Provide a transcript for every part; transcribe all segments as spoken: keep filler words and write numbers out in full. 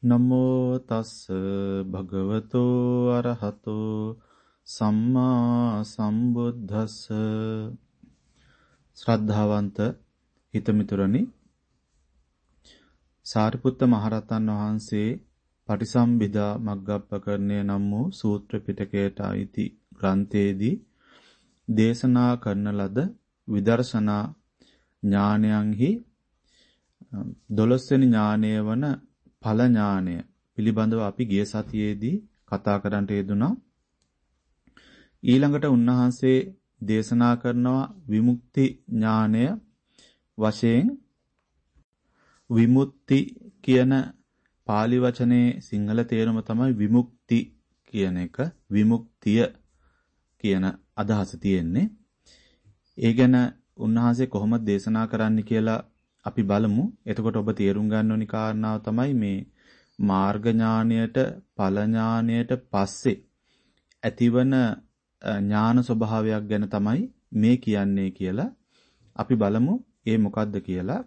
නමෝ තස් භගවතෝ අරහතෝ සම්මා සම්බුද්දස්ස. ශ්‍රද්ධාවන්ත හිතමිතුරනි, සාරිපුත්ත මහරහතන් වහන්සේ පටිසම්භිදා මග්ගප්පකරණය නම් වූ සූත්‍ර පිටකයට අයිති ග්‍රන්ථයේදී දේශනා කරන ලද විදර්ශනා ඥානයන්හි දොළොස් වෙනි ඥානය වන ඵල ඥානය පිළිබඳව අපි ගිය සතියේදී කතා කරන්නට යෙදුණා. ඊළඟට උන්වහන්සේ දේශනා කරනවා විමුක්ති ඥානය වශයෙන්. විමුක්ති කියන පාලි වචනේ සිංහල තේරුම තමයි විමුක්ති කියන එක. විමුක්තිය කියන අදහස තියෙන්නේ. ඒ ගැන උන්වහන්සේ කොහොමද දේශනා කරන්න කියලා අපි බලමු. එතකොට ඔබ තේරුම් ගන්න ඕනි කාරණාව තමයි මේ මාර්ග ඥානයට ඵල ඥානයට පස්සේ ඇතිවන ඥාන ස්වභාවයක් ගැන තමයි මේ කියන්නේ කියලා අපි බලමු. ඒ මොකද්ද කියලා.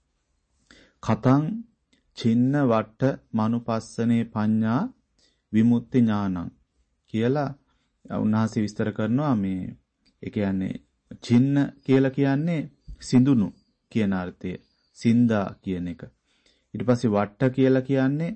කතං චින්න වට මනුපස්සනේ පඤ්ඤා විමුක්ති ඥානං කියලා උන්වහන්සේ විස්තර කරනවා. මේ ඒ කියන්නේ චින්න කියලා කියන්නේ සිඳුණු කියන අර්ථය, සින්දා කියන එක. ඊට පස්සේ වට්ට කියලා කියන්නේ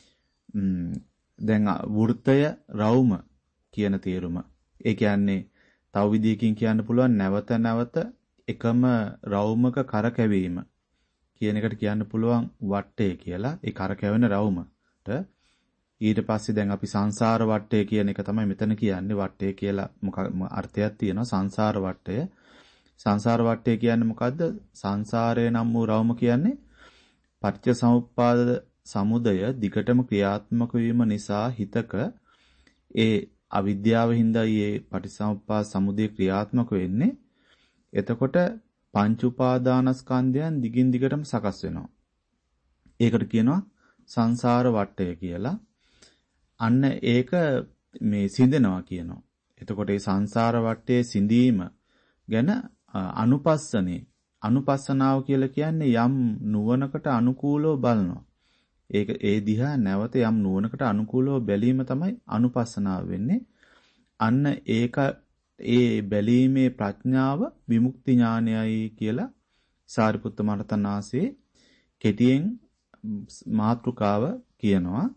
දැන් වෘත්තය රවුම කියන තේරුම. ඒ කියන්නේ තව විදිහකින් කියන්න පුළුවන් නැවත නැවත එකම රවුමක කරකැවීම කියන එකට කියන්න පුළුවන් වට්ටය කියලා. ඒ කරකැවෙන රවුමට. ඊට පස්සේ දැන් අපි සංසාර වට්ටය කියන එක තමයි මෙතන කියන්නේ. වට්ටය කියලා මොකක් අර්ථයක් තියෙනවා. සංසාර වට්ටය. සංසාර වට්ටය කියන්නේ මොකද්ද? සංසාරය නම් වූ රවුම කියන්නේ පටිච්චසමුප්පාද සමුදය දිගටම ක්‍රියාත්මක වීම නිසා හිතක ඒ අවිද්‍යාව හින්දා මේ පටිච්චසමුප්පාද සමුදය ක්‍රියාත්මක වෙන්නේ. එතකොට පංච උපාදානස්කන්ධයන් දිගින් දිගටම සකස් වෙනවා. ඒකට කියනවා සංසාර වට්ටය කියලා. අන්න ඒක මේ සිඳෙනවා කියනවා. එතකොට මේ සංසාර වට්ටයේ සිඳීම ගැන අනුපස්සනේ අනුපස්සනාව කියලා කියන්නේ යම් නුවණකට අනුකූලව බලනවා. ඒක ඒ දිහා නැවත යම් නුවණකට අනුකූලව බැලීම තමයි අනුපස්සනාව වෙන්නේ. අන්න ඒක ඒ බැලීමේ ප්‍රඥාව විමුක්ති ඥානයයි කියලා සාරිපුත්ත මහරහතන් වහන්සේ කෙටියෙන් මාතෘකාව කියනවා.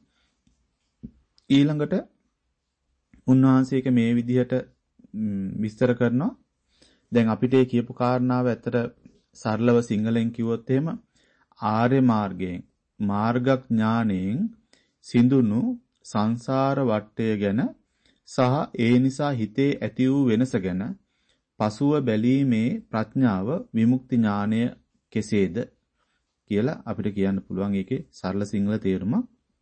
ඊළඟට උන්වහන්සේක මේ විදිහට විස්තර කරනවා. දැන් අපිට මේ කියපු කාරණාව ඇත්තට සරලව සිංහලෙන් කිව්වොත් එහෙම ආර්ය මාර්ගයෙන් මාර්ගඥාණයෙන් සිඳුණු සංසාර වටය ගැන සහ ඒ නිසා හිතේ ඇති වූ වෙනස ගැන පසුව බැලීමේ ප්‍රඥාව විමුක්ති ඥානය කෙසේද කියලා අපිට කියන්න පුළුවන්. ඒකේ සරල සිංහල තේරුම.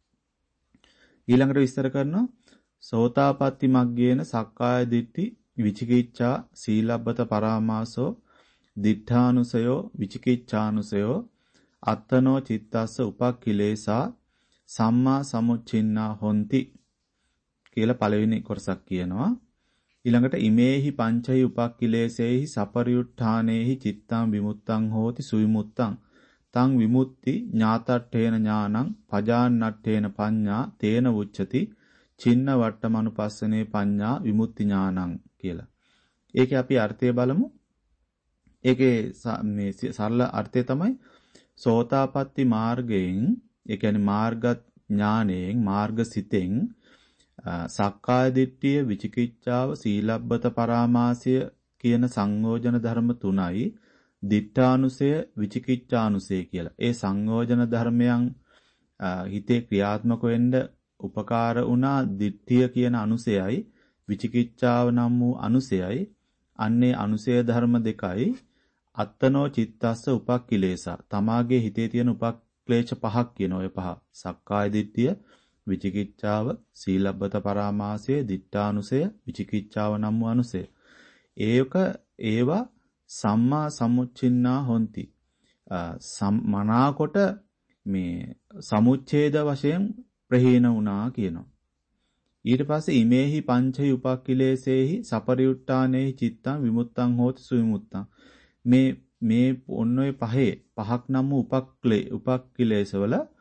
ඊළඟට විස්තර කරනවා සෝතාපට්ටි මග්ගේන සක්කාය දිට්ඨි විචිකිච්ඡා සීලබ්බත පරාමාසෝ දිඨානුසයෝ විචිකිච්ඡානුසයෝ අත්තනෝ චිත්තස්ස උපක්ඛිලේසා සම්මා සමුච්චින්නා හොಂತಿ කියලා පළවෙනි කොටසක් කියනවා. ඊළඟට ඉමේහි පංචහි උපක්ඛිලේසේහි සපරියුට්ඨානේහි චිත්තං විමුත්තං හෝති සුවිමුත්තං තං විමුක්ති ඥාතට්ඨේන ඥානං පජාන්නට්ඨේන පඤ්ඤා තේන උච්චති චින්න වට්ටමනුපස්සනේ පඤ්ඤා විමුක්ති ඥානං කියලා. ඒකේ අපි අර්ථය බලමු. ඒකේ මේ සරල අර්ථය තමයි සෝතාපට්ටි මාර්ගයෙන්, ඒ කියන්නේ මාර්ග ඥාණයෙන්, මාර්ග සිතෙන් සක්කාය දිට්ඨිය, විචිකිච්ඡාව, සීලබ්බත පරාමාසය කියන සංයෝජන ධර්ම තුනයි දිඨානුසය, විචිකිච්ඡානුසය කියලා. ඒ සංයෝජන ධර්මයන් හිතේ ක්‍රියාත්මක වෙන්න උපකාර වුණා දිට්ඨිය කියන අනුසයයි විචිකිච්ඡාව නම් වූ අනුසයයි. අන්නේ අනුසය ධර්ම දෙකයි අත්තනෝ චිත්තස්ස උපක්ඛිලේසා. තමාගේ හිතේ තියෙන උපක්ලේශ පහක් කියන ඔය පහ. සක්කාය දිට්ඨිය, විචිකිච්ඡාව, සීලබ්බත පරාමාසය, දිඨානුසය, විචිකිච්ඡාව නම් වූ අනුසය. ඒක ඒවා සම්මා සමුච්චින්නා හොಂತಿ. මනාකොට මේ සමුච්ඡේද වශයෙන් ප්‍රහීන වුණා කියනවා. ඊට පස්සේ ඉමේහි පංචහි උපක්ඛිලේසේහි සපරියුට්ඨානේහි චිත්තං විමුත්තං හෝති සුවිමුත්තං. මේ මේ ඔන්න ඔය පහේ පහක් නම් වූ උපක්ලේ උපක්ඛිලේසවල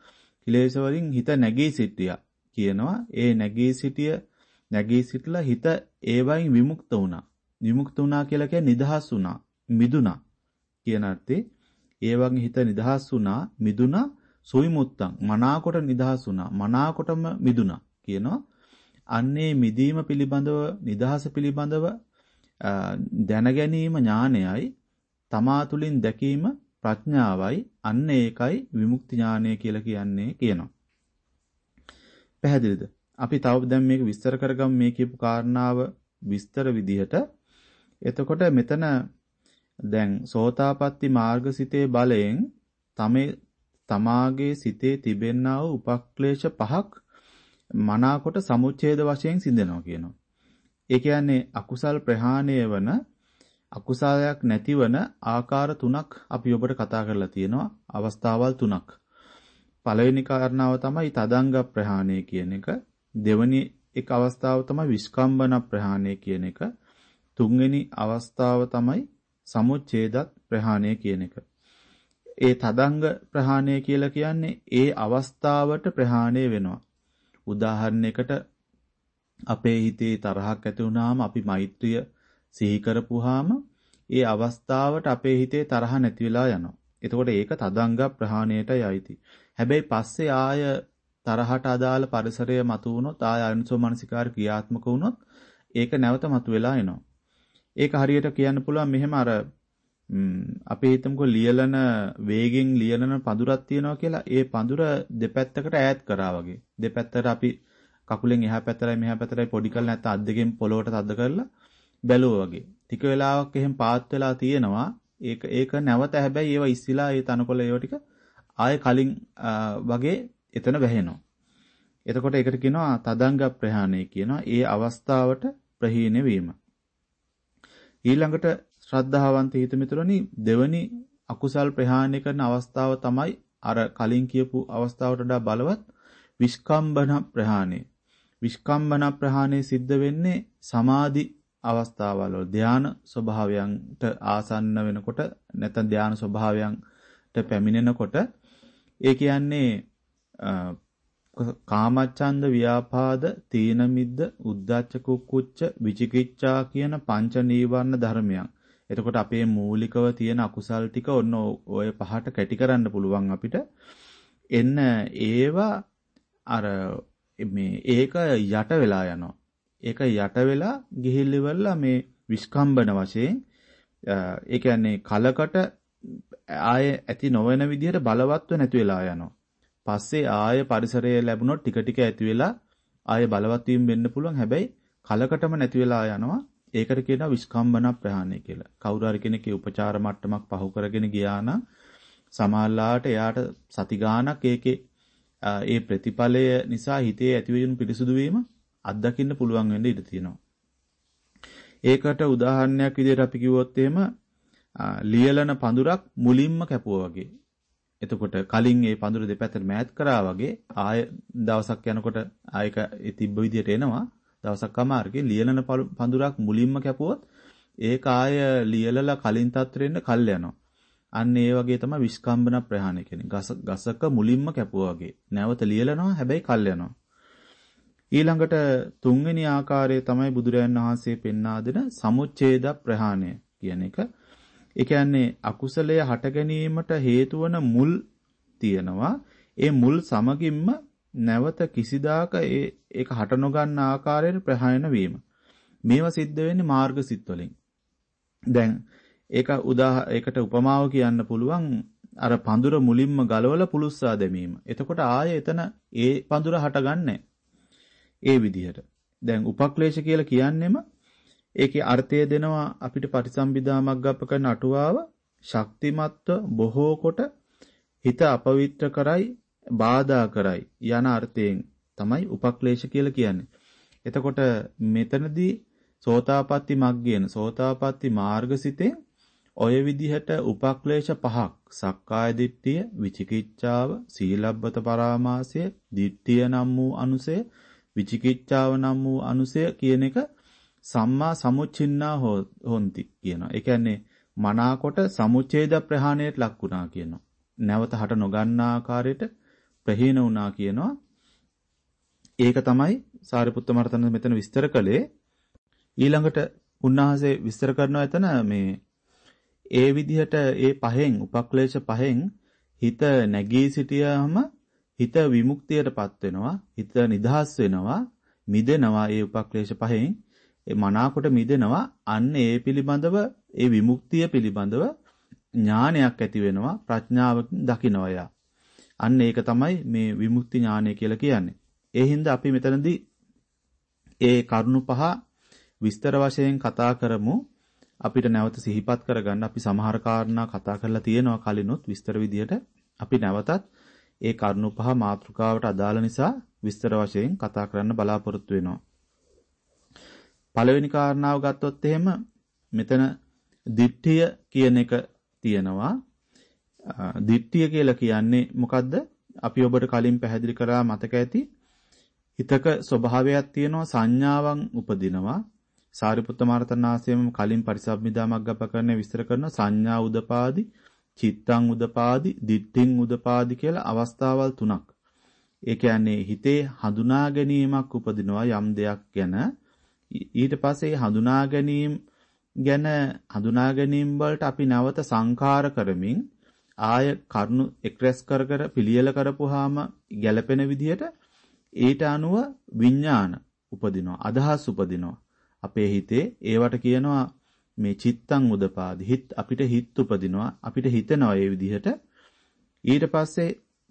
කිලේශ වලින් හිත නැගී සිටියා කියනවා. ඒ නැගී සිටිය නැගී සිටලා හිත ඒවයින් විමුක්ත වුණා. විමුක්ත වුණා කියලා කියන්නේ නිදහස් වුණා, මිදුණා කියන අර්ථේ. ඒ වගේ හිත නිදහස් වුණා, මිදුණා, සුවිමුත්තං මනාකොට නිදහස් වුණා, මනාකොටම මිදුණා කියනවා. අන්නේ මිදීම පිළිබඳව, නිදහස පිළිබඳව දැන ගැනීම ඥානයයි, තමා තුළින් දැකීම ප්‍රඥාවයි. අන්න ඒකයි විමුක්ති ඥානය කියලා කියන්නේ කියනවා. පැහැදිලිද? අපි තව දැන් මේක විස්තර කරගමු මේ කියපු කාරණාව විස්තර විදිහට. එතකොට මෙතන දැන් සෝතාපට්ටි මාර්ගසිතේ බලයෙන් තමයි තමාගේ සිතේ තිබෙනා වූ උපක්ලේශ පහක් මනාකොට සමුච්ඡේද වශයෙන් සිඳනවා කියනවා. ඒ කියන්නේ අකුසල් ප්‍රහාණය වන, අකුසලයක් නැතිවන ආකාර තුනක් අපි ඔබට කතා කරලා තියෙනවා. අවස්ථාවල් තුනක්. පළවෙනි කාරණාව තමයි තදංග ප්‍රහාණය කියන එක. දෙවෙනි එක අවස්ථාව තමයි විස්කම්බන ප්‍රහාණය කියන එක. තුන්වෙනි අවස්ථාව තමයි සමුච්ඡේදත් ප්‍රහාණය කියන එක. ඒ තදංග ප්‍රහාණය කියලා කියන්නේ ඒ අවස්ථාවට ප්‍රහාණය වෙනවා. උදාහරණයකට අපේ හිතේ තරහක් ඇති වුණාම අපි මෛත්‍රිය සිහි කරපුවාම ඒ අවස්ථාවට අපේ හිතේ තරහ නැති වෙලා යනවා. එතකොට ඒක තදංග ප්‍රහාණයටයි අයිති. හැබැයි පස්සේ ආය තරහට අදාළ පරිසරය මතු වුණොත්, ආය අනුසෝ මනසිකාර ක්‍රියාත්මක වුණොත් ඒක නැවත මතු වෙලා එනවා. ඒක හරියට කියන්න පුළුවන් මෙහෙම අර අපි හිතමුකෝ ලියලන වේගෙන් ලියලන පඳුරක් තියෙනවා කියලා. ඒ පඳුර දෙපැත්තකට ඈත් කරා වගේ. දෙපැත්තට අපි කකුලෙන් එහා පැත්තටයි මෙහා පැත්තටයි පොඩි කරලා නැත්නම් අත් දෙකෙන් පොළොවට තද කරලා බැලුවා වගේ. ටික වෙලාවක් එහෙම පාත් වෙලා තියෙනවා. ඒක ඒක නැවත හැබැයි ඒව ඉස්සිලා ඒ තනකොළ ඒව ටික ආයේ කලින් වගේ එතන වැහෙනවා. එතකොට ඒකට කියනවා තදංග ප්‍රහාණය කියනවා. ඒ අවස්ථාවට ප්‍රහීන වීම. ඊළඟට ශ්‍රද්ධාවන්ත හිතමිතුරනි දෙවනි අකුසල් ප්‍රහාණය කරන අවස්ථාව තමයි අර කලින් කියපු අවස්ථාවට වඩා බලවත් විස්කම්බන ප්‍රහාණය. විස්කම්බන ප්‍රහාණය සිද්ධ වෙන්නේ සමාධි අවස්ථාවල ධාන ස්වභාවයන්ට ආසන්න වෙනකොට නැත්නම් ධාන ස්වභාවයන්ට පැමිණෙනකොට. ඒ කියන්නේ කාමච්ඡන්ද, ව්‍යාපාද, තීන මිද්ද, උද්ධච්ච කුක්කුච්ච, විචිකිච්ඡා කියන පංච නීවරණ ධර්මයන්. එතකොට අපේ මූලිකව තියෙන අකුසල් ටික ඔන්න ඔය පහට කැටි කරන්න පුළුවන් අපිට. එන්න ඒවා අර මේ ඒක යට වෙලා යනවා. ඒක යට වෙලා ගිහිල්ලිවලා මේ විස්කම්බන වශයෙන් ඒ කියන්නේ කලකට ආයේ ඇති නොවන විදිහට බලවත්ව නැති වෙලා යනවා. පස්සේ ආය පරිසරය ලැබුණොත් ටික ටික ඇති වෙලා ආය බලවත් වීම වෙන්න පුළුවන්. හැබැයි කලකටම නැති වෙලා යනවා. ඒකට කියනවා විස්කම්බන ප්‍රහාණය කියලා. කවුරු හරි කෙනෙක්ගේ උපචාර මට්ටමක් පහු කරගෙන ගියා නම් සමාල්ලාට එයාට සති ගාණක් ඒකේ ඒ ප්‍රතිඵලය නිසා හිතේ ඇතිවෙන පිරිසුදු වීම අත්දකින්න පුළුවන් වෙන්න ඉඩ තියෙනවා. ඒකට උදාහරණයක් විදිහට අපි කිව්වොත් එහෙම ලියලන පඳුරක් මුලින්ම කැපුවා වගේ. එතකොට කලින් ඒ පඳුර දෙපැත්තට මෑත් කරා වගේ ආය දවසක් යනකොට ආයක ඒ තිබ්බ විදිහට එනවා. දවසක් අමාරුගේ ලියලන පඳුරක් මුලින්ම කැපුවොත් ඒක ආය ලියලලා කලින් තත්ත්වෙන්න කල් යනවා. අන්න ඒ වගේ තමයි විස්කම්බන ප්‍රහාණය කියන්නේ. ගස ගසක මුලින්ම කැපුවා වගේ. නැවත ලියලනවා හැබැයි කල් යනවා. ඊළඟට තුන්වෙනි ආකාරය තමයි බුදුරජාණන් වහන්සේ පෙන්වා දෙන සමුච්ඡේද ප්‍රහාණය කියන එක. ඒ කියන්නේ අකුසලයේ හට ගැනීමට හේතු වන මුල් තියෙනවා. ඒ මුල් සමගින්ම නැවත කිසිදාක ඒ ඒක හට නොගන්න ආකාරයට ප්‍රහාණය වීම. මේවා සිද්ධ වෙන්නේ මාර්ගසිත වලින්. දැන් ඒක උදා ඒකට උපමාව කියන්න පුළුවන් අර පඳුර මුලින්ම ගලවලා පුලුස්සා දැමීම. එතකොට ආයේ එතන ඒ පඳුර හටගන්නේ ඒ විදිහට. දැන් උපක්ලේශ කියලා කියන්නෙම ඒකේ අර්ථය දෙනවා අපිට පටිසම්භිදා මග්ගප්පකරණ අටුවාව ශක්තිමත්ව බොහෝ කොට හිත අපවිත්‍ර කරයි බාධා කරයි යන අර්ථයෙන් තමයි උපක්ලේශ කියලා කියන්නේ. එතකොට මෙතනදී සෝතාපට්ටි මග්ගයන සෝතාපට්ටි මාර්ගසිතේ ඔය විදිහට උපක්ලේශ පහක් සක්කාය දිට්ඨිය, විචිකිච්ඡාව, සීලබ්බත පරාමාසය, දිට්ඨිය නම් වූ අනුසය, විචිකිච්ඡාව නම් වූ අනුසය කියන එක සම්මා සමුච්චින්නා හොಂತಿ කියනවා. ඒ කියන්නේ මනාකොට සමුච්ඡේද ප්‍රහාණයට ලක් වුණා කියනවා. නැවත හට නොගන්නා ආකාරයට ප්‍රහීන වුණා කියනවා. ඒක තමයි සාරිපුත්ත මහරහතන් මෙතන විස්තර කළේ. ඊළඟට උන්වහන්සේ විස්තර කරනවා එතන මේ ඒ විදිහට ඒ පහෙන් උපක්ලේශ පහෙන් හිත නැගී සිටියාම හිත විමුක්තියටපත් වෙනවා. හිත නිදහස් වෙනවා. මිදෙනවා ඒ උපක්ලේශ පහෙන්. ඒ මනාකොට මිදෙනවා. අන්න ඒ පිළිබඳව ඒ විමුක්තිය පිළිබඳව ඥානයක් ඇති වෙනවා. ප්‍රඥාවකින් දකිනවා යා. අන්න ඒක තමයි මේ විමුක්ති ඥානය කියලා කියන්නේ. ඒ හින්දා අපි මෙතනදී ඒ කරුණු පහ විස්තර වශයෙන් කතා කරමු. අපිට නැවත සිහිපත් කරගන්න අපි සමහර කාරණා කතා කරලා තියෙනවා කලිනුත් විස්තර විදියට. අපි නැවතත් ඒ කරුණු පහ මාතෘකාවට අදාළ නිසා විස්තර වශයෙන් කතා කරන්න බලාපොරොත්තු වෙනවා. පළවෙනි කාරණාව ගත්තොත් එහෙම මෙතන දිට්ඨිය කියන එක තියෙනවා. දිට්ඨිය කියලා කියන්නේ මොකද්ද? අපි ඔබට කලින් පැහැදිලි කරා මතක ඇති. හිතක ස්වභාවයක් තියෙනවා සංඥාවන් උපදිනවා. සාරිපුත්ත මහරහතන් වහන්සේම කලින් පරිසම්මිදා මග්ගපකරණය විස්තර කරන සංඥා උදපාදි, චිත්තං උදපාදි, දිට්ඨින් උදපාදි කියලා අවස්ථාවල් තුනක්. ඒ කියන්නේ හිතේ හඳුනා ගැනීමක් උපදිනවා යම් දෙයක් ගැන. ඊට පස්සේ හඳුනා ගැනීම ගැන හඳුනා ගැනීම වලට අපි නැවත සංකාර කරමින් ආය කරුණු එක්ස්ප්‍රෙස් කර කර පිළියෙල කරපුවාම ගැළපෙන විදිහට ඊට අනුව විඥාන උපදිනවා, අදහස් උපදිනවා. අපේ හිතේ ඒවට කියනවා මේ චිත්තං උදපාදි. හිත අපිට හිත උපදිනවා, අපිට හිතෙනවා ඒ විදිහට. ඊට පස්සේ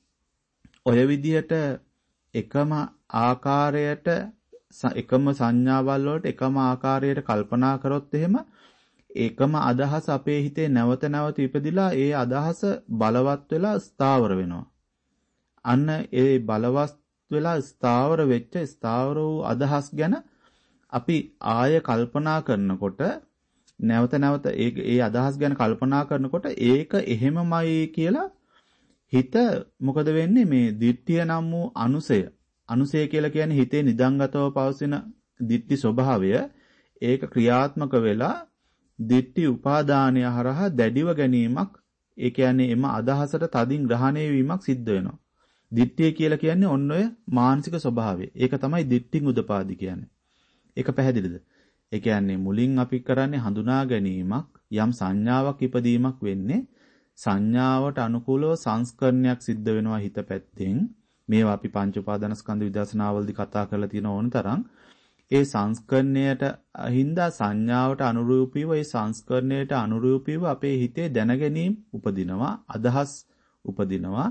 ඔය විදිහට එකම ආකාරයට එකම සංඥාවල් වලට එකම ආකාරයට කල්පනා කරොත් එහෙම එකම අදහස අපේ හිතේ නැවත නැවත ඉපදිලා ඒ අදහස බලවත් වෙලා ස්ථාවර වෙනවා. අන්න ඒ බලවත් වෙලා ස්ථාවර වෙච්ච ස්ථාවර වූ අදහස් ගැන අපි ආය කල්පනා කරනකොට නැවත නැවත ඒ ඒ අදහස් ගැන කල්පනා කරනකොට ඒක එහෙමමයි කියලා හිත මොකද වෙන්නේ මේ දිට්ඨිය නම් වූ අනුසය අනුසය කියලා කියන්නේ හිතේ නිදන්ගතව පවසින දිට්ඨි ස්වභාවය ඒක ක්‍රියාත්මක වෙලා දිට්ඨි උපාදානය හරහා දැඩිව ගැනීමක් ඒ කියන්නේ එම අදහසට තදින් ග්‍රහණය වීමක් සිද්ධ වෙනවා. දිට්ඨිය කියලා කියන්නේ ඔන්න ඔය මානසික ස්වභාවය. ඒක තමයි දිට්ඨින් උදපාදි කියන්නේ. ඒක පැහැදිලිද? ඒ කියන්නේ මුලින් අපි කරන්නේ හඳුනා ගැනීමක් යම් සංඥාවක් ඉපදීමක් වෙන්නේ සංඥාවට අනුකූලව සංස්කරණයක් සිද්ධ වෙනවා හිත පැත්තෙන්. මේවා අපි පංච උපාදානස්කන්ධ විදර්ශනාවලදී කතා කරලා තියෙන ඕන තරම් ඒ සංස්කරණයට හින්දා සංඥාවට අනුරූපීව ඒ සංස්කරණයට අනුරූපීව අපේ හිතේ දැනගැනීම් උපදිනවා, අදහස් උපදිනවා.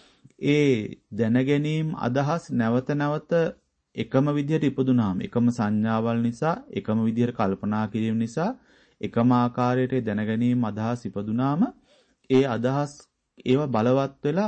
ඒ දැනගැනීම් අදහස් නැවත නැවත එකම විදිහට ඉපදුනාම එකම සංඥාවල් නිසා එකම විදිහට කල්පනා කිරීම නිසා එකම ආකාරයට දැනගැනීම් අදහස් ඉපදුනාම ඒ අදහස් ඒවා බලවත් වෙලා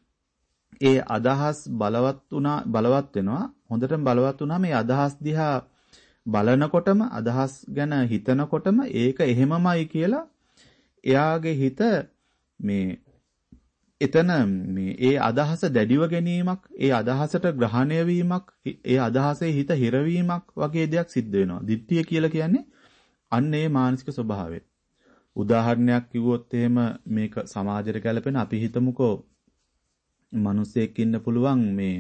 ඒ අදහස් බලවත් වුණා බලවත් වෙනවා. හොඳටම බලවත් වුණාම මේ අදහස් දිහා බලනකොටම අදහස් ගැන හිතනකොටම ඒක එහෙමමයි කියලා එයාගේ හිත මේ එතන මේ ඒ අදහස දැඩිව ගැනීමක්, ඒ අදහසට ග්‍රහණය වීමක්, ඒ අදහසේ හිත හිරවීමක් වගේ දෙයක් සිද්ධ වෙනවා. දිට්ඨිය කියලා කියන්නේ අන්න ඒ මානසික ස්වභාවය. උදාහරණයක් කිව්වොත් එහෙම මේක සමාජයට ගැලපෙන අපි හිතමුකෝ මිනිස්සෙක් ඉන්න පුළුවන් මේ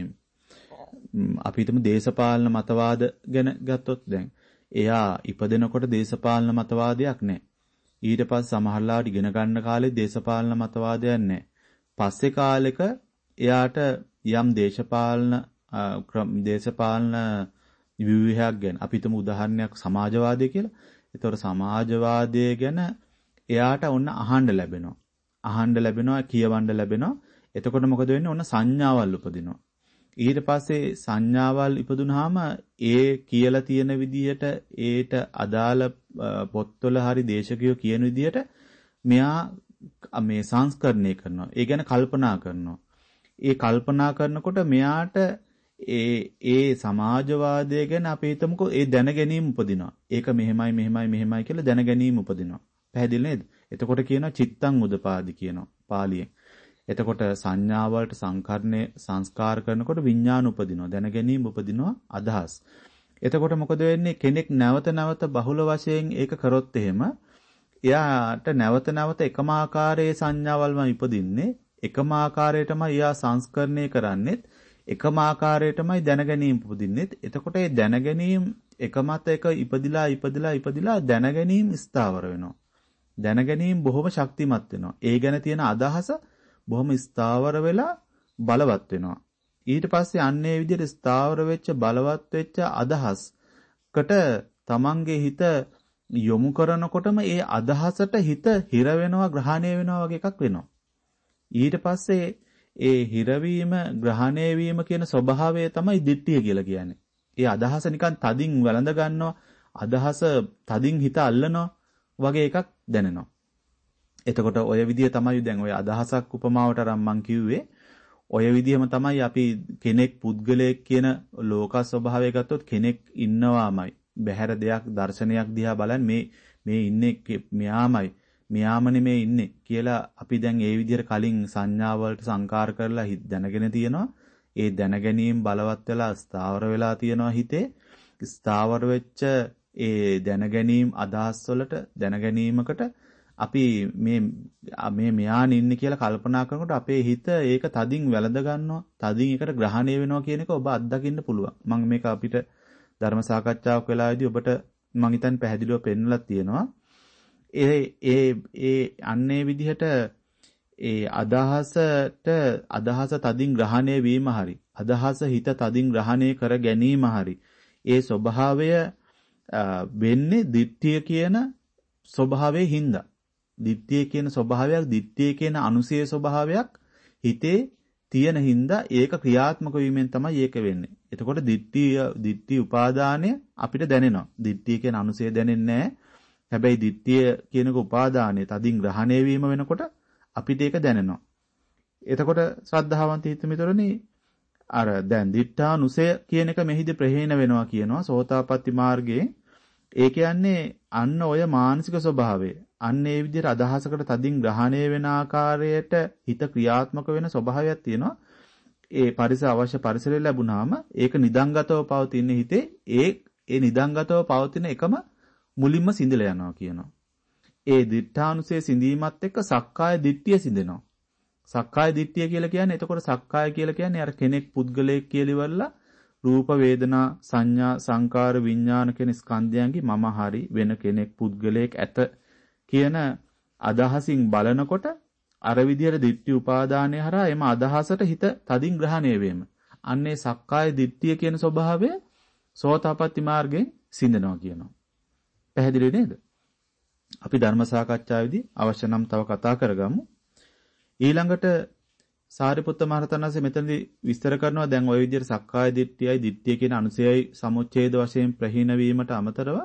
අපි හිතමු දේශපාලන මතවාද ගැන ගත්තොත් දැන් එයා ඉපදෙනකොට දේශපාලන මතවාදයක් නැහැ. ඊට පස්සේ සමහරලාට ඉගෙන ගන්න කාලේ දේශපාලන මතවාදයක් නැහැ. පස්සේ කාලෙක එයාට යම් දේශපාලන දේශපාලන විවේහයක් ගැන අපි හිතමු උදාහරණයක් සමාජවාදය කියලා. ඒතකොට සමාජවාදය ගැන එයාට ඔන්න අහන්න ලැබෙනවා. අහන්න ලැබෙනවා, කියවන්න ලැබෙනවා. එතකොට මොකද වෙන්නේ? ඔන්න සංඥාවල් උපදිනවා. ඊට පස්සේ සංඥාවල් ඉපදුනහම ඒ කියලා තියෙන විදිහට ඒට අදාළ පොත්වල හරි දේශකයෝ කියන විදිහට මෙයා මේ සංස්කරණය කරනවා. ඒ ගැන කල්පනා කරනවා. ඒ කල්පනා කරනකොට මෙයාට ඒ ඒ සමාජවාදය ගැන අපි හිතමුකෝ ඒ දැන ගැනීම උපදිනවා. ඒක මෙහෙමයි මෙහෙමයි මෙහෙමයි කියලා දැන ගැනීම උපදිනවා. පැහැදිලි නේද? එතකොට කියනවා චිත්තං උදපාදි කියනවා පාලියෙන්. එතකොට සංඥා වලට සංකරණේ සංස්කාර කරනකොට විඥාන උපදිනවා, දැන ගැනීම උපදිනවා, අදහස්. එතකොට මොකද වෙන්නේ? කෙනෙක් නැවත නැවත බහුල වශයෙන් ඒක කරොත් එහෙම එයාට නැවත නැවත එකම ආකාරයේ සංඥාවල්ම ඉපදින්නේ. එකම ආකාරයටමයි යා සංස්කරණය කරන්නේත් එකම ආකාරයටමයි දැනගැනීම උපදින්නෙත්. එතකොට ඒ දැනගැනීම එකමත එක ඉපදිලා ඉපදිලා ඉපදිලා දැනගැනීම ස්ථාවර වෙනවා. දැනගැනීම බොහොම ශක්තිමත් වෙනවා. ඒ ගැන තියෙන අදහස බොහොම ස්ථාවර වෙලා බලවත් වෙනවා. ඊට පස්සේ අන්නේ විදිහට ස්ථාවර වෙච්ච බලවත් වෙච්ච අදහස්කට තමන්ගේ හිත යොමු කරනකොටම ඒ අදහසට හිත හිර වෙනවා ග්‍රහණය වෙනවා වගේ එකක් වෙනවා. ඊට පස්සේ ඒ හිරවීම ග්‍රහණය වීම කියන ස්වභාවය තමයි දිට්ඨිය කියලා කියන්නේ. ඒ අදහස නිකන් තදින් වැළඳ ගන්නවා, අදහස තදින් හිත අල්ලනවා වගේ එකක් දැනෙනවා. එතකොට ඔය විදිය තමයි දැන් ඔය අදහසක් උපමාවට අරන් මං කිව්වේ. ඔය විදියම තමයි අපි කෙනෙක් පුද්ගලයෙක් කියන ලෝක ස්වභාවය ගත්තොත් කෙනෙක් ඉන්නවාමයි. බහැර දෙයක් දර්ශනයක් දිහා බලන් මේ මේ ඉන්නේ මෙයාමයි. මෙයාම නෙමේ ඉන්නේ කියලා අපි දැන් ඒ විදිහට කලින් සංඥා වලට සංකාර කරලා දැනගෙන තියෙනවා. ඒ දැනගැනීම බලවත් වෙලා ස්ථාවර වෙලා තියෙනවා හිතේ. ස්ථාවර වෙච්ච ඒ දැනගැනීම අදහස් වලට දැනගැනීමකට අපි මේ මේ මෙයාන ඉන්නේ කියලා කල්පනා කරනකොට අපේ හිත ඒක තදින් වැළඳ ගන්නවා. තදින් ඒකට ග්‍රහණය වෙනවා කියන එක ඔබ අත්දකින්න පුළුවන්. මම මේක අපිට ධර්ම සාකච්ඡාවක් වෙලාවේදී ඔබට මම හිතන්නේ පැහැදිලිව පෙන්නලා තියෙනවා. ඒ ඒ ඒ අන්නේ විදිහට ඒ අදහසට අදහස තදින් ග්‍රහණය වීම හරි අදහස හිත තදින් ග්‍රහණය කර ගැනීම හරි ඒ ස්වභාවය වෙන්නේ දිට්ඨිය කියන ස්වභාවයේ හින්දා. දිට්ඨිය කියන ස්වභාවයක් දිට්ඨිය කියන අනුසය ස්වභාවයක් හිතේ තියෙන හින්දා ඒක ක්‍රියාත්මක වීමෙන් තමයි ඒක වෙන්නේ. එතකොට දිට්ඨිය දිට්ඨි උපාදානය අපිට දැනෙනවා. දිට්ඨිය කියන අනුසය දැනෙන්නේ නැහැ. හැබැයි දිට්ඨිය කියනක උපාදානය තදින් ග්‍රහණය වීම වෙනකොට අපිට ඒක දැනෙනවා. එතකොට ශ්‍රද්ධාවන්ත හිතමිතුරනි අර දැන් දිට්ඨානුසය කියන එක මෙහිදී ප්‍රහීන වෙනවා කියනවා සෝතාපට්ටි මාර්ගයේ. ඒ කියන්නේ අන්න ඔය මානසික ස්වභාවය අන්න ඒ විදිහට අදහසකට තදින් ග්‍රහණය වෙන ආකාරයට හිත ක්‍රියාත්මක වෙන ස්වභාවයක් තියෙනවා. ඒ පරිසර අවශ්‍ය පරිසරය ලැබුණාම ඒක නිදංගතව පවතින හිතේ ඒ ඒ නිදංගතව පවතින එකම මුලින්ම සිඳලා යනවා කියනවා. ඒ දිඨානුසය සිඳීමත් එක්ක සක්කාය දිට්ඨිය සිඳෙනවා. සක්කාය දිට්ඨිය කියලා කියන්නේ එතකොට සක්කාය කියලා කියන්නේ අර කෙනෙක් පුද්ගලයෙක් කියලා ඉවරලා රූප වේදනා සංඥා සංකාර විඥාන කියන ස්කන්ධයන්ගේ මම හරි වෙන කෙනෙක් පුද්ගලයෙක් ඇත කියන අදහසින් බලනකොට අර විදියට දිට්ඨි උපාදානය හරහා එම අදහසට හිත තදින් ග්‍රහණය වීම. අන්නේ සක්කාය දිට්ඨිය කියන ස්වභාවය සෝතාපට්ටි මාර්ගයෙන් සිඳනවා කියනවා. පැහැදිලි නේද? අපි ධර්ම සාකච්ඡාවේදී අවශ්‍ය නම් තව කතා කරගමු. ඊළඟට සාරිපුත්ත මහ රහතන් වහන්සේ මෙතනදී විස්තර කරනවා දැන් ওই විදිහට සක්කාය දිට්ඨියයි දිට්ඨිය කියන අනුසයයි සමුච්ඡේද වශයෙන් ප්‍රහීන වීමට අමතරව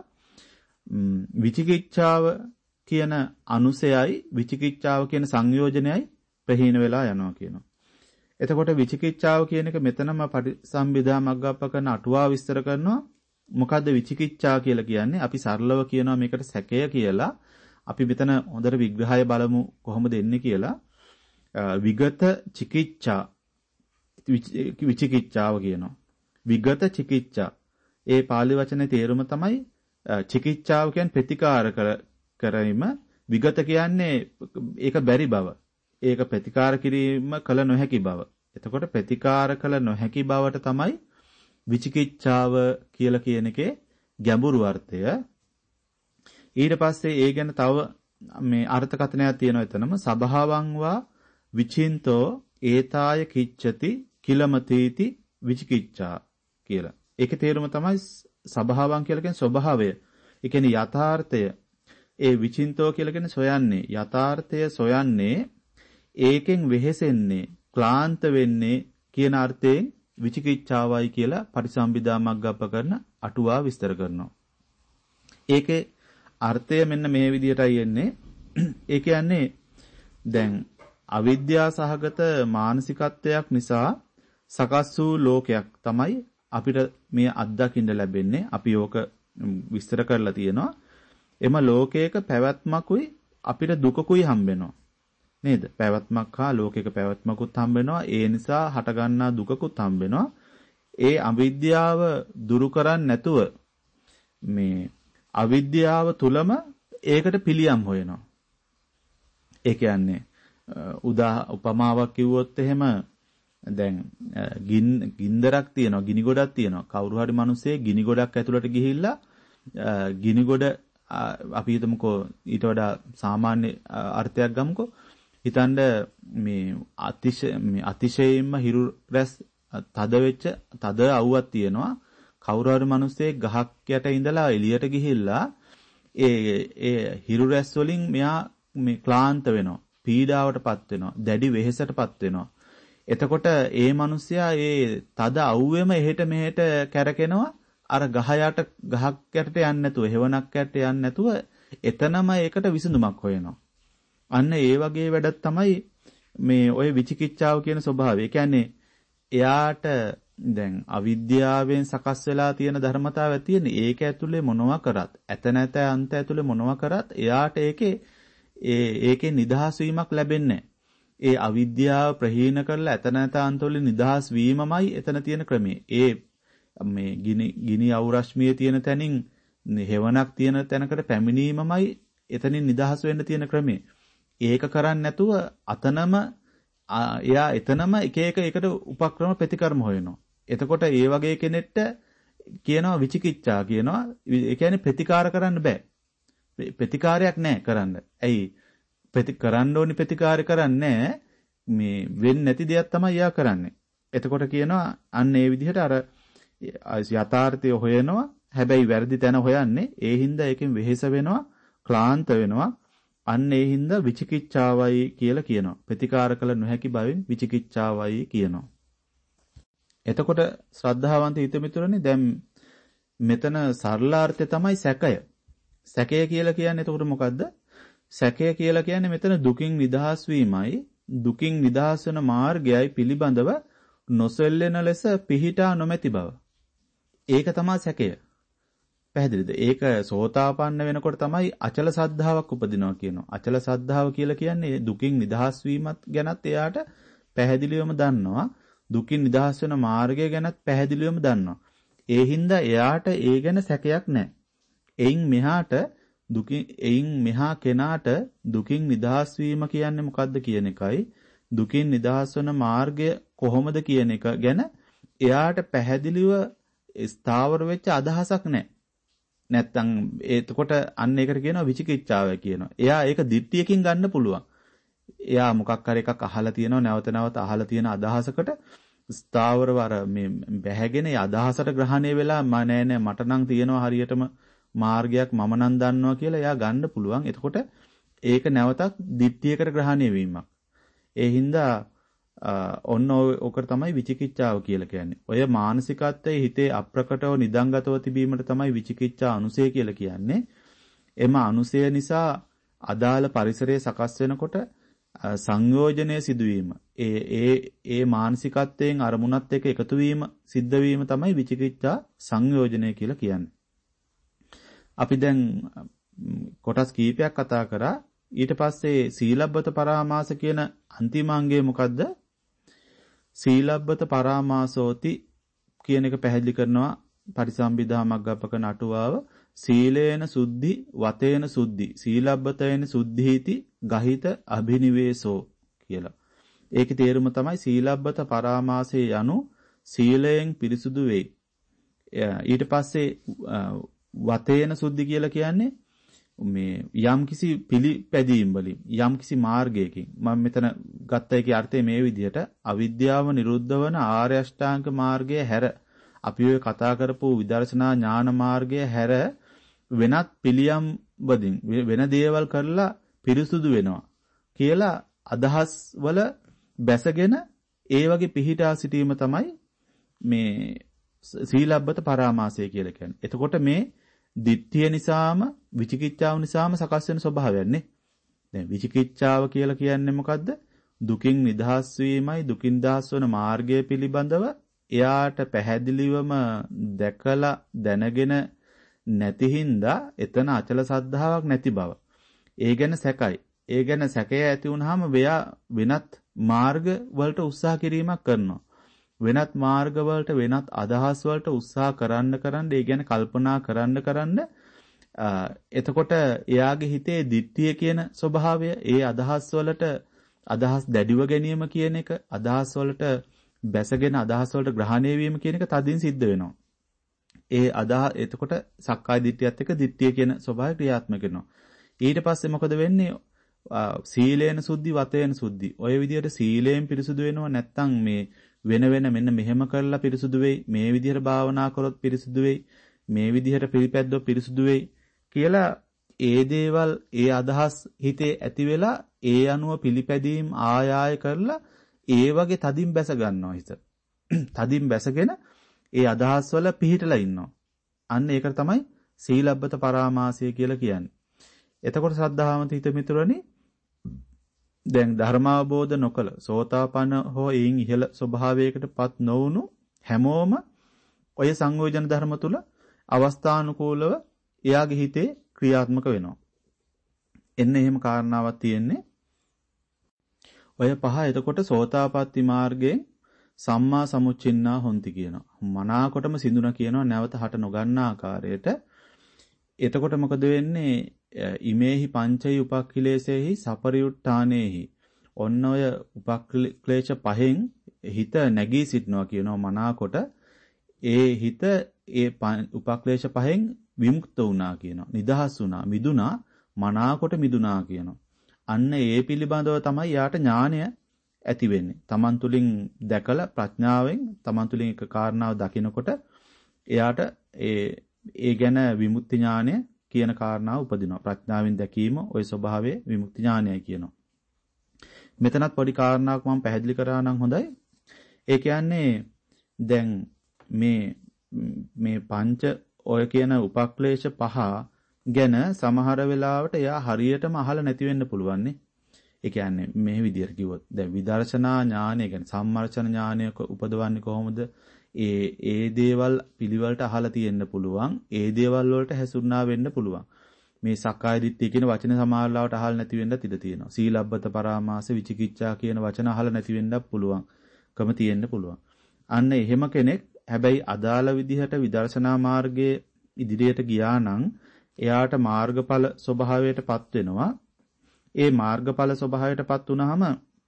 විචිකිච්ඡාව කියන අනුසයයි විචිකිච්ඡාව කියන සංයෝජනයයි ප්‍රහීන වෙලා යනවා කියනවා. එතකොට විචිකිච්ඡාව කියන එක මෙතනම පටිසම්භිදා මග්ගප්පකරණ අටුවා විස්තර කරනවා. මොකද්ද විචිකිච්ඡා කියලා කියන්නේ? අපි සරලව කියනවා මේකට සැකය කියලා. අපි මෙතන හොඳට විග්‍රහය බලමු කොහොමද එන්නේ කියලා. විගත චිකිච්ඡා විචිකිච්ඡාව කියනවා. විගත චිකිච්ඡා. ඒ pāli වචනේ තේරුම තමයි චිකිච්ඡාව කියන්නේ ප්‍රතිකාර කරවීම. විගත කියන්නේ ඒක බැරි බව. ඒක ප්‍රතිකාර කිරීම කල නොහැකි බව. එතකොට ප්‍රතිකාර කල නොහැකි බවට තමයි විචිකිච්ඡාව කියලා කියන එකේ ගැඹුරු අර්ථය. ඊට පස්සේ ඒ ගැන තව මේ අර්ථකථනයක් තියෙනවා එතනම සබහාවං වා විචින්තෝ ඒතාය කිච්ඡති කිලමතීති විචිකිච්ඡා කියලා. ඒකේ තේරුම තමයි සබහාවං කියලා කියන්නේ ස්වභාවය. ඒ කියන්නේ යථාර්ථය. ඒ විචින්තෝ කියලා කියන්නේ සොයන්නේ. යථාර්ථය සොයන්නේ ඒකෙන් වෙහෙසෙන්නේ, ක්ලාන්ත වෙන්නේ කියන අර්ථයෙන් විචිකිච්ඡාවයි කියලා පටිසම්භිදා මග්ගප්පකරණ අටුවා විස්තර කරනවා. ඒකේ අර්ථය මෙන්න මේ විදිහටයි එන්නේ. ඒ කියන්නේ දැන් අවිද්‍යා සහගත මානසිකත්වයක් නිසා සකස් වූ ලෝකයක් තමයි අපිට මේ අත්දකින්න ලැබෙන්නේ. අපි ඕක විස්තර කරලා තියෙනවා. එම ලෝකයක පැවැත්මකුයි අපිට දුකකුයි හම්බෙනවා. නේද? පැවැත්මක් හා ලෝකයක පැවැත්මකුත් හම්බෙනවා. ඒ නිසා හටගන්නා දුකකුත් හම්බෙනවා. ඒ අවිද්‍යාව දුරු කරන්නේ නැතුව මේ අවිද්‍යාව තුලම ඒකට පිළියම් හොයනවා. ඒ කියන්නේ උදා උපමාවක් කිව්වොත් එහෙම දැන් ගින්දරක් තියෙනවා, ගිනි ගොඩක් තියෙනවා. කවුරු හරි මිනිස්සේ ගිනි ගොඩක් ඇතුළට ගිහිල්ලා ගිනි ගොඩ අපි හිතමුකෝ ඊට වඩා සාමාන්‍ය අර්ථයක් ගමුකෝ. හිතන්න මේ අතිශය මේ අතිශයින්ම හිරු රැස් තද වෙච්ච තද අවුවක් තියෙනවා. කවුරු හරි මිනිස්සේ ගහක් යට ඉඳලා එළියට ගිහිල්ලා ඒ ඒ හිරු රැස් වලින් මෙයා මේ ක්ලාන්ත වෙනවා, පීඩාවටපත් වෙනවා, දැඩි වෙහෙසටපත් වෙනවා. එතකොට ඒ මිනිස්සයා ඒ තද අවුවෙම එහෙට මෙහෙට කැරකෙනවා. අර ගහ යට ගහක් යටට යන්නේ නැතුව, හේවණක් යටට යන්නේ නැතුව එතනම ඒකට විසඳුමක් හොයනවා. අන්න ඒ වගේ වැඩක් තමයි මේ ඔය විචිකිච්ඡාව කියන ස්වභාවය. ඒ කියන්නේ එයාට දැන් අවිද්‍යාවෙන් සකස් වෙලා තියෙන ධර්මතාවයක් තියෙන. ඒක ඇතුලේ මොනවා කරත්, ඇත නැත අන්ත ඇතුලේ මොනවා කරත් එයාට ඒකේ ඒ ඒකේ නිදහස් වීමක් ලැබෙන්නේ ඒ අවිද්‍යාව ප්‍රහීන කරලා ඇත නැත අන්ත වලින් නිදහස් වීමමයි එතන තියෙන ක්‍රමය. ඒ මේ ගිනි ගිනි අවරශ්මියේ තියෙන තැනින් හේවණක් තියෙන තැනකට පැමිණීමමයි එතනින් නිදහස් වෙන්න තියෙන ක්‍රමය. ඒක කරන්නේ නැතුව අතනම එයා එතනම එක එක එකට උපක්‍රම ප්‍රතිකර්ම හොයනවා. එතකොට ඒ වගේ කෙනෙක්ට කියනවා විචිකිච්ඡා කියනවා. ඒ කියන්නේ ප්‍රතිකාර කරන්න බෑ. ප්‍රතිකාරයක් නැහැ කරන්න. ඇයි? ප්‍රති කරන්න ඕනි ප්‍රතිකාර කරන්නේ මේ වෙන්නේ නැති දෙයක් තමයි එයා කරන්නේ. එතකොට කියනවා අන්න ඒ විදිහට අර යථාර්ථය හොයනවා. හැබැයි වැරදි තැන හොයන්නේ. ඒ හින්දා ඒකෙන් වෙහෙස වෙනවා, ක්ලාන්ත වෙනවා. අන්න ඒ හින්දා විචිකිච්ඡාවයි කියලා කියනවා. ප්‍රතිකාර කළ නොහැකි බවින් විචිකිච්ඡාවයි කියනවා. එතකොට ශ්‍රද්ධාවන්ත හිතමිතුරනේ දැන් මෙතන සරලාර්ථය තමයි සැකය. සැකය කියලා කියන්නේ එතකොට මොකද්ද? සැකය කියලා කියන්නේ මෙතන දුකින් නිදහස් වීමයි, දුකින් නිදහස් වෙන මාර්ගයයි පිළිබඳව නොසෙල්ලෙන ලෙස පිහිටා නොමැති බව. ඒක තමයි සැකය. පැහැදිලිද? ඒක සෝතාපන්න වෙනකොට තමයි අචල සද්ධාාවක් උපදිනවා කියනවා. අචල සද්ධාව කියලා කියන්නේ දුකින් නිදහස් වීමත් ගැනත් එයාට පැහැදිලිවම දන්නවා. දුකින් නිදහස් වෙන මාර්ගය ගැනත් පැහැදිලිවම දන්නවා. ඒ හින්දා එයාට ඒ ගැන සැකයක් නැහැ. එයින් මෙහාට දුකින් එයින් මෙහා කෙනාට දුකින් නිදහස් වීම කියන්නේ මොකද්ද කියන එකයි, දුකින් නිදහස් වෙන මාර්ගය කොහොමද කියන එක ගැන එයාට පැහැදිලිව ස්ථාවර වෙච්ච අදහසක් නැහැ. නැත්තම් එතකොට අන්න ඒකට කියනවා විචිකිච්ඡාව කියනවා. එයා ඒක දිට්ඨියකින් ගන්න පුළුවන්. එයා මොකක් හරි එකක් අහලා තියෙනවා, නැවත නැවත අහලා තියෙන අදහසකට ස්ථාවරව අර මේ බැහැගෙන ඒ අදහසට ග්‍රහණය වෙලා මම නෑ නෑ මට නම් තියෙනවා හරියටම මාර්ගයක් මම නම් දන්නවා කියලා එයා ගන්න පුළුවන්. එතකොට ඒක නැවතත් දිට්ඨියකට ග්‍රහණය වීමක්. ඒ හින්දා ඔන්න ඔකට තමයි විචිකිච්ඡාව කියලා කියන්නේ. ඔය මානසිකත්වයේ හිතේ අප්‍රකටව නිදංගතව තිබීමට තමයි විචිකිච්ඡා අනුසය කියලා කියන්නේ. එම අනුසය නිසා අදාළ පරිසරයේ සකස් වෙනකොට සංයෝජනය සිදුවීම. ඒ ඒ ඒ මානසිකත්වයෙන් අරමුණත් එක්ක එකතු වීම සිද්ධ වීම තමයි විචිකිච්ඡා සංයෝජනය කියලා කියන්නේ. අපි දැන් කොටස් කීපයක් කතා කරා. ඊට පස්සේ සීලබ්බත පරාමාස කියන අන්තිමාංගය මොකද්ද? සීලබ්බත පරාමාසෝති කියන එක පැහැදිලි කරනවා පරිසම්බිදා මග්ගප්පක නටුවාව. සීලේන සුද්ධි වතේන සුද්ධි සීලබ්බතේන සුද්ධීති ගහිත අභිනිවේසෝ කියලා. ඒකේ තේරුම තමයි සීලබ්බත පරාමාසයේ යනු සීලයෙන් පිරිසුදු වෙයි. ඊට පස්සේ වතේන සුද්ධි කියලා කියන්නේ මේ යම්කිසි පිළිපැදීම් වලින් යම්කිසි මාර්ගයකින් මම මෙතන ගත්ත එකේ අර්ථය මේ විදිහට අවිද්‍යාව නිරුද්ධ වන ආර්ය අෂ්ටාංග මාර්ගය හැර අපි ඔය කතා කරපු විදර්ශනා ඥාන මාර්ගය හැර වෙනත් පිළියම් වලින් වෙන දේවල් කරලා පිරිසුදු වෙනවා කියලා අදහස් වල බැසගෙන ඒ වගේ පිහිටා සිටීම තමයි මේ සීලබ්බත පරාමාසය කියලා කියන්නේ. එතකොට මේ දිට්ඨිය නිසාම විචිකිච්ඡාව නිසාම සකස් වෙන ස්වභාවයන්නේ. දැන් විචිකිච්ඡාව කියලා කියන්නේ මොකද්ද? දුකින් නිදහස් වීමයි, දුකින් නිදහස් වන මාර්ගය පිළිබඳව එයාට පැහැදිලිවම දැකලා දැනගෙන නැති හින්දා එතන අචල සද්ධාාවක් නැති බව. ඒ ගැන සැකයි. ඒ ගැන සැකය ඇති වුනහම වෙයා වෙනත් මාර්ග වලට උත්සාහ කිරීමක් කරනවා. වෙනත් මාර්ග වලට වෙනත් අදහස් වලට උත්සාහ කරන්න කරන්න ඒ ගැන කල්පනා කරන්න කරන්න එතකොට එයාගේ හිතේ දිට්ඨිය කියන ස්වභාවය ඒ අදහස් වලට අදහස් දැඩිව ගැනීම කියන එක, අදහස් වලට බැසගෙන අදහස් වලට ග්‍රහණය වීම කියන එක තදින් සිද්ධ වෙනවා. ඒ අදහ එතකොට සක්කාය දිට්ඨියත් එක්ක දිට්ඨිය කියන ස්වභාවය ක්‍රියාත්මක වෙනවා. ඊට පස්සේ මොකද වෙන්නේ? සීලේන සුද්ධි වතේන සුද්ධි. ඔය විදිහට සීලයෙන් පිරිසුදු වෙනවා නැත්නම් මේ වෙන වෙන මෙන්න මෙහෙම කරලා පිරිසුදු වෙයි. මේ විදිහට භාවනා කරොත් පිරිසුදු වෙයි. මේ විදිහට පිළිපැද්දොත් පිරිසුදු වෙයි කියලා ඒ දේවල් ඒ අදහස් හිතේ ඇති වෙලා ඒ අනුව පිළිපැදීම් ආය ආය කරලා ඒ වගේ තදින් බැස ගන්නවා හිත. තදින් බැසගෙන ඒ අදහස් වල පිහිටලා ඉන්නවා. අන්න ඒකට තමයි සීලබ්බත පරාමාසය කියලා කියන්නේ. එතකොට ශ්‍රද්ධාවන්ත හිත මිතුරනි දැන් ධර්මාවබෝධ නොකල සෝතාපන්න හෝ එයින් ඉහළ ස්වභාවයකටපත් නොවුණු හැමෝම ඔය සංයෝජන ධර්ම තුල අවස්ථානුකූලව එයාගේ හිතේ ක්‍රියාත්මක වෙනවා. එන්න එහෙම කාරණාවක් තියෙන්නේ. ඔය පහ එතකොට සෝතාපට්ටි මාර්ගයෙන් සම්මා සමුච්චින්නා හොಂತಿ කියනවා. මනාකොටම සිඳුන කියනවා නැවත හට නොගන්නා ආකාරයට. එතකොට මොකද වෙන්නේ? ඉමේහි පංචෛ උපක්ඛිලේසෙහි සපරියුට්ඨානේහි. ඔන්න ඔය උපක්ඛිලේශ පහෙන් හිත නැගී සිටනවා කියනවා මනාකොට. ඒ හිත ඒ උපක්ලේශ පහෙන් විමුක්ත වුණා කියනවා. නිදහස් වුණා, මිදුණා, මනාකොට මිදුණා කියනවා. අන්න ඒ පිළිබඳව තමයි යාට ඥානය ඇති වෙන්නේ. තමන් තුළින් දැකලා ප්‍රඥාවෙන් තමන් තුළින් එක කාරණාව දකිනකොට එයාට ඒ ඒ ගැන විමුක්ති ඥානය කියන කාරණාව උපදිනවා. ප්‍රඥාවෙන් දැකීම ওই ස්වභාවයේ විමුක්ති ඥානයයි කියනවා. මෙතනත් පොඩි කාරණාවක් මම පැහැදිලි කරා නම් හොඳයි. ඒ කියන්නේ දැන් මේ මේ පංච ඔය කියන උපක්ලේශ පහ ගැන සමහර වෙලාවට එයා හරියටම අහලා නැති වෙන්න පුළුවන් නේ. ඒ කියන්නේ මේ විදිහට කිව්වොත් දැන් විදර්ශනා ඥානය කියන්නේ සම්මර්ෂණ ඥානය උපදවන්නේ කොහොමද? ඒ ඒ දේවල් පිළිවෙලට අහලා තියෙන්න පුළුවන්. ඒ දේවල් වලට හැසුරුනා වෙන්න පුළුවන්. මේ සක්කාය දිට්ඨිය කියන වචන සමාල්ලාවට අහලා නැති වෙන්නත් ඉඩ තියෙනවා. සීලබ්බත පරාමාස විචිකිච්ඡා කියන වචන අහලා නැති වෙන්නත් පුළුවන්. කම තියෙන්න පුළුවන්. අන්න එහෙම කෙනෙක් හැබැයි අදාළ විදිහට විදර්ශනා මාර්ගයේ ඉදිරියට ගියා නම් එයාට මාර්ගඵල ස්වභාවයටපත් වෙනවා. ඒ මාර්ගඵල ස්වභාවයටපත් වුනහම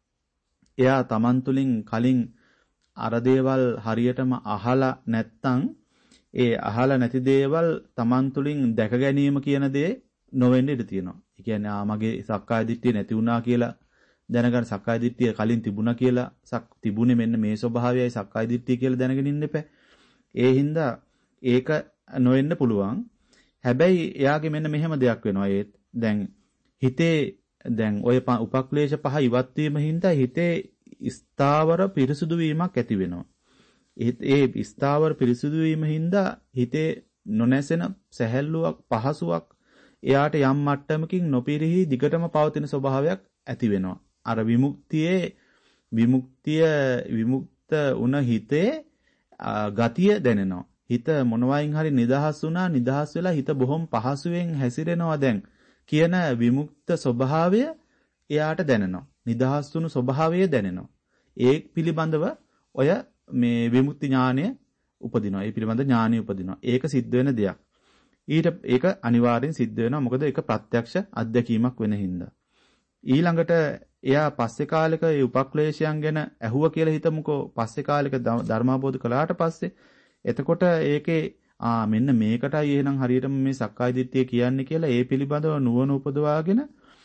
එයා Taman තුලින් කලින් අර දේවල් හරියටම අහලා නැත්තම් ඒ අහලා නැති දේවල් Taman තුලින් දැක ගැනීම කියන දේ නොවෙන්න ඉඩ තියෙනවා. ඒ කියන්නේ ආ මගේ සක්කාය දිට්ඨිය නැති වුණා කියලා දැනගන්න සක්කාය දිට්ඨිය කලින් තිබුණා කියලා සක් තිබුණේ මෙන්න මේ ස්වභාවයයි සක්කාය දිට්ඨිය කියලා දැනගෙන ඉන්න එපා. ඒ හින්දා ඒක නොවෙන්න පුළුවන්. හැබැයි එයාගේ මෙන්න මෙහෙම දෙයක් වෙනවා. ඒත් දැන් හිතේ දැන් ඔය උපක්ලේශ පහ ඉවත් වීම හින්දා හිතේ ස්ථාවර පිරිසුදු වීමක් ඇති වෙනවා. ඒ ස්ථාවර පිරිසුදු වීම හින්දා හිතේ නොනැසෙන සැහැල්ලුවක් පහසුවක් එයාට යම් මට්ටමකින් නොපිරිහි දිගටම පවතින ස්වභාවයක් ඇති වෙනවා. අර විමුක්තියේ විමුක්තිය විමුක්ත වුණ හිතේ ගතිය දැනෙනවා. හිත මොනවායින් හරි නිදහස් වුණා නිදහස් වෙලා හිත බොහොම පහසුවෙන් හැසිරෙනවා දැන් කියන විමුක්ත ස්වභාවය එයාට දැනෙනවා. නිදහස් වුණු ස්වභාවය දැනෙනවා. ඒ පිළිබඳව ඔය මේ විමුක්ති ඥානය උපදිනවා. ඒ පිළිබඳ ඥානය උපදිනවා. ඒක සිද්ධ වෙන දෙයක්. ඊට ඒක අනිවාර්යෙන් සිද්ධ වෙනවා. මොකද ඒක ප්‍රත්‍යක්ෂ අත්දැකීමක් වෙන හින්දා. ඊළඟට එයා පස්සේ කාලෙක ඒ උපක්ලේශයන් ගැන ඇහුව කියලා හිතමුකෝ. පස්සේ කාලෙක ධර්මාබෝධ කළාට පස්සේ එතකොට ඒකේ ආ මෙන්න මේකටයි එහෙනම් හරියටම මේ සක්කාය දිට්ඨිය කියන්නේ කියලා ඒ පිළිබඳව නුවණ උපදවාගෙන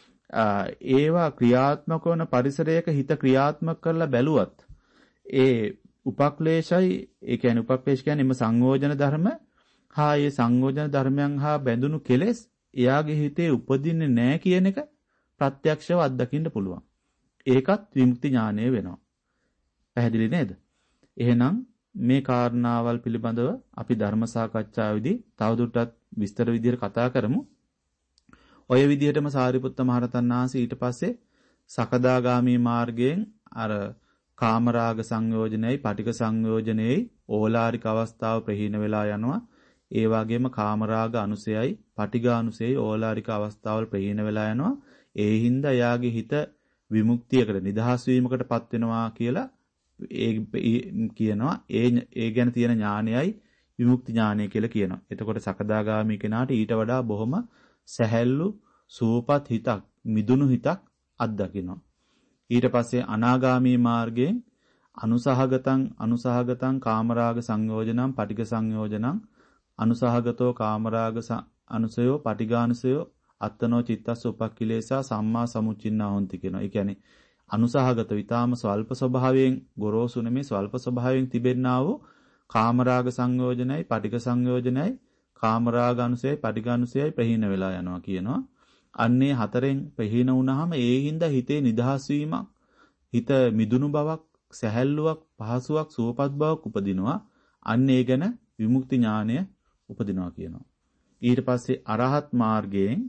ඒවා ක්‍රියාත්මක වන පරිසරයක හිත ක්‍රියාත්මක කරලා බැලුවත් ඒ උපක්ලේශයි ඒ කියන්නේ උපක්ලේශ කියන්නේ එම සංයෝජන ධර්ම හා ඒ සංයෝජන ධර්මයන් හා බැඳුණු කෙලෙස් එයාගේ හිතේ උපදින්නේ නැහැ කියන එක ප්‍රත්‍යක්ෂව අත්දකින්න පුළුවන්. ඒකත් විමුක්ති ඥානය වෙනවා. පැහැදිලි නේද? එහෙනම් මේ කාරණාවල් පිළිබඳව අපි ධර්ම සාකච්ඡාවේදී තවදුරටත් විස්තර විදිහට කතා කරමු. ඔය විදිහටම සාරිපුත්ත මහරහතන් වහන්සේ ඊට පස්සේ සකදාගාමී මාර්ගයෙන් අර කාමරාග සංයෝජනයයි පටික සංයෝජනයයි ඕලාරික අවස්ථාව ප්‍රහීන වෙලා යනවා. ඒ වගේම කාමරාග අනුසයයි පටිඝ අනුසයයි ඕලාරික අවස්ථාවල් ප්‍රහීන වෙලා යනවා. ඒ හින්දා යාගේ හිත විමුක්තියකට නිදහස් වීමකටපත් වෙනවා කියලා ඒ කියනවා. ඒ ඒ ගැන තියෙන ඥානයයි විමුක්ති ඥානය කියලා කියනවා. එතකොට සකදාගාමී කෙනාට ඊට වඩා බොහොම සැහැල්ලු සූපත් හිතක් මිදුණු හිතක් අත්දකිනවා. ඊට පස්සේ අනාගාමී මාර්ගයෙන් අනුසහගතං අනුසහගතං කාමරාග සංයෝජනං පටිඝ සංයෝජනං අනුසහගතෝ කාමරාග අනුසයෝ පටිඝානුසයෝ අත්තනෝ චිත්තස්ස උපක්ඛිලේසා සම්මා සමුච්චින්නා හොಂತಿ කියනවා. ඒ කියන්නේ අනුසහගත විතාම ස්වල්ප ස්වභාවයෙන් ගොරෝසු නෙමේ ස්වල්ප ස්වභාවයෙන් තිබෙන්නා වූ කාමරාග සංයෝජනයි පටිඝ සංයෝජනයි කාමරාග අනුසයයි පටිඝ අනුසයයි ප්‍රහීන වෙලා යනවා කියනවා. අන්නේ හතරෙන් ප්‍රහීන වුණාම ඒ හින්දා හිතේ නිදහස් වීමක්, හිත මිදුණු බවක්, සැහැල්ලුවක්, පහසුවක්, සුවපත් බවක් උපදිනවා. අන්න ඒ ගැන විමුක්ති ඥානය උපදිනවා කියනවා. ඊට පස්සේ අරහත් මාර්ගයෙන්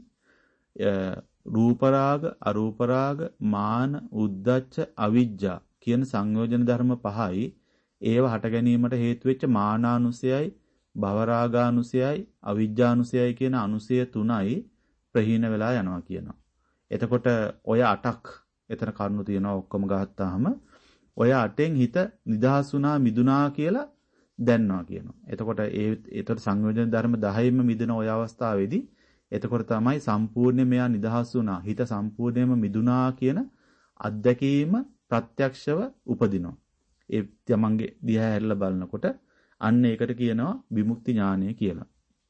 රූපරාග, අරූපරාග, මාන, උද්ධච්ච, අවිජ්ජා කියන සංයෝජන ධර්ම පහයි ඒව හට ගැනීමට හේතු වෙච්ච මානානුසයයි, භවරාගානුසයයි, අවිජ්ජානුසයයි කියන අනුසය තුනයි ප්‍රහීන වෙලා යනවා කියනවා. එතකොට ඔය අටක් එතන කරුණු තියෙනවා ඔක්කොම ගහත්තාම ඔය අටෙන් හිත නිදහස් වුණා මිදුණා කියලා දැනනවා කියනවා. එතකොට ඒ ඒතර සංයෝජන ධර්ම දහයෙන්ම මිදෙන ඔය අවස්ථාවේදී එතකොට තමයි සම්පූර්ණයෙන් මෙයා නිදහස් වුණා, හිත සම්පූර්ණයෙන්ම මිදුණා කියන අත්දැකීම ප්‍රත්‍යක්ෂව උපදිනවා. ඒ තමන්ගේ දිහා හැරලා බලනකොට අන්න ඒකට කියනවා විමුක්ති ඥානය කියලා.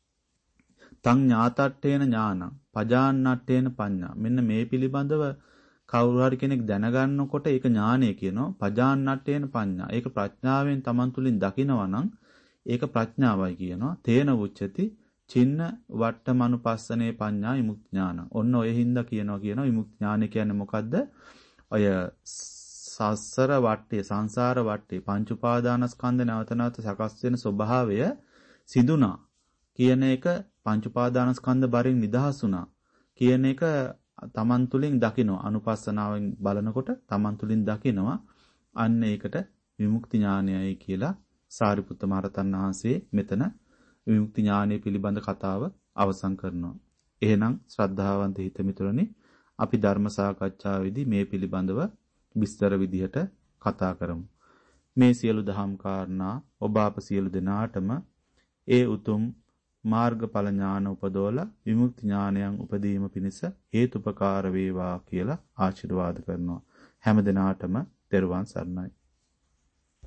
තං ඥාතට්ඨේන ඥානං පජාන්නට්ඨේන පඤ්ඤා. මෙන්න මේ පිළිබඳව කවුරු හරි කෙනෙක් දැනගන්නකොට ඒක ඥානය කියනවා. පජාන්නට්ඨේන පඤ්ඤා. ඒක ප්‍රඥාවෙන් තමන් තුළින් දකිනවා නම් ඒක ප්‍රඥාවයි කියනවා. තේන උච්චති චින්න වට්ඨමනුපස්සනේ පඤ්ඤා විමුක්ති ඥාන. ඔන්න ඔය හින්දා කියනවා කියනවා විමුක්ති ඥානය කියන්නේ මොකද්ද? ඔය සසර වටේ සංසාර වටේ පංච උපාදානස්කන්ධ නැවත නැවත සකස් වෙන ස්වභාවය සිදුනා කියන එක, පංච උපාදානස්කන්ධ බරින් නිදහස් වුණා කියන එක තමන් තුළින් දකිනවා. අනුපස්සනාවෙන් බලනකොට තමන් තුළින් දකිනවා. අන්න ඒකට විමුක්ති ඥානයයි කියලා සාරිපුත්ත මහරහතන් වහන්සේ මෙතන විමුක්ති ඥානය පිළිබඳ කතාව අවසන් කරනවා. එහෙනම් ශ්‍රද්ධාවන්ත හිතමිතුරනි, අපි ධර්ම සාකච්ඡාවේදී මේ පිළිබඳව විස්තර විදිහට කතා කරමු. මේ සියලු දහම් කාරණා ඔබ අප සියලු දෙනාටම ඒ උතුම් මාර්ගඵල ඥාන උපදවලා විමුක්ති ඥානයන් උපදීම පිණිස හේතුපකාර වේවා කියලා ආශිර්වාද කරනවා. හැම දිනාටම තෙරුවන් සරණයි.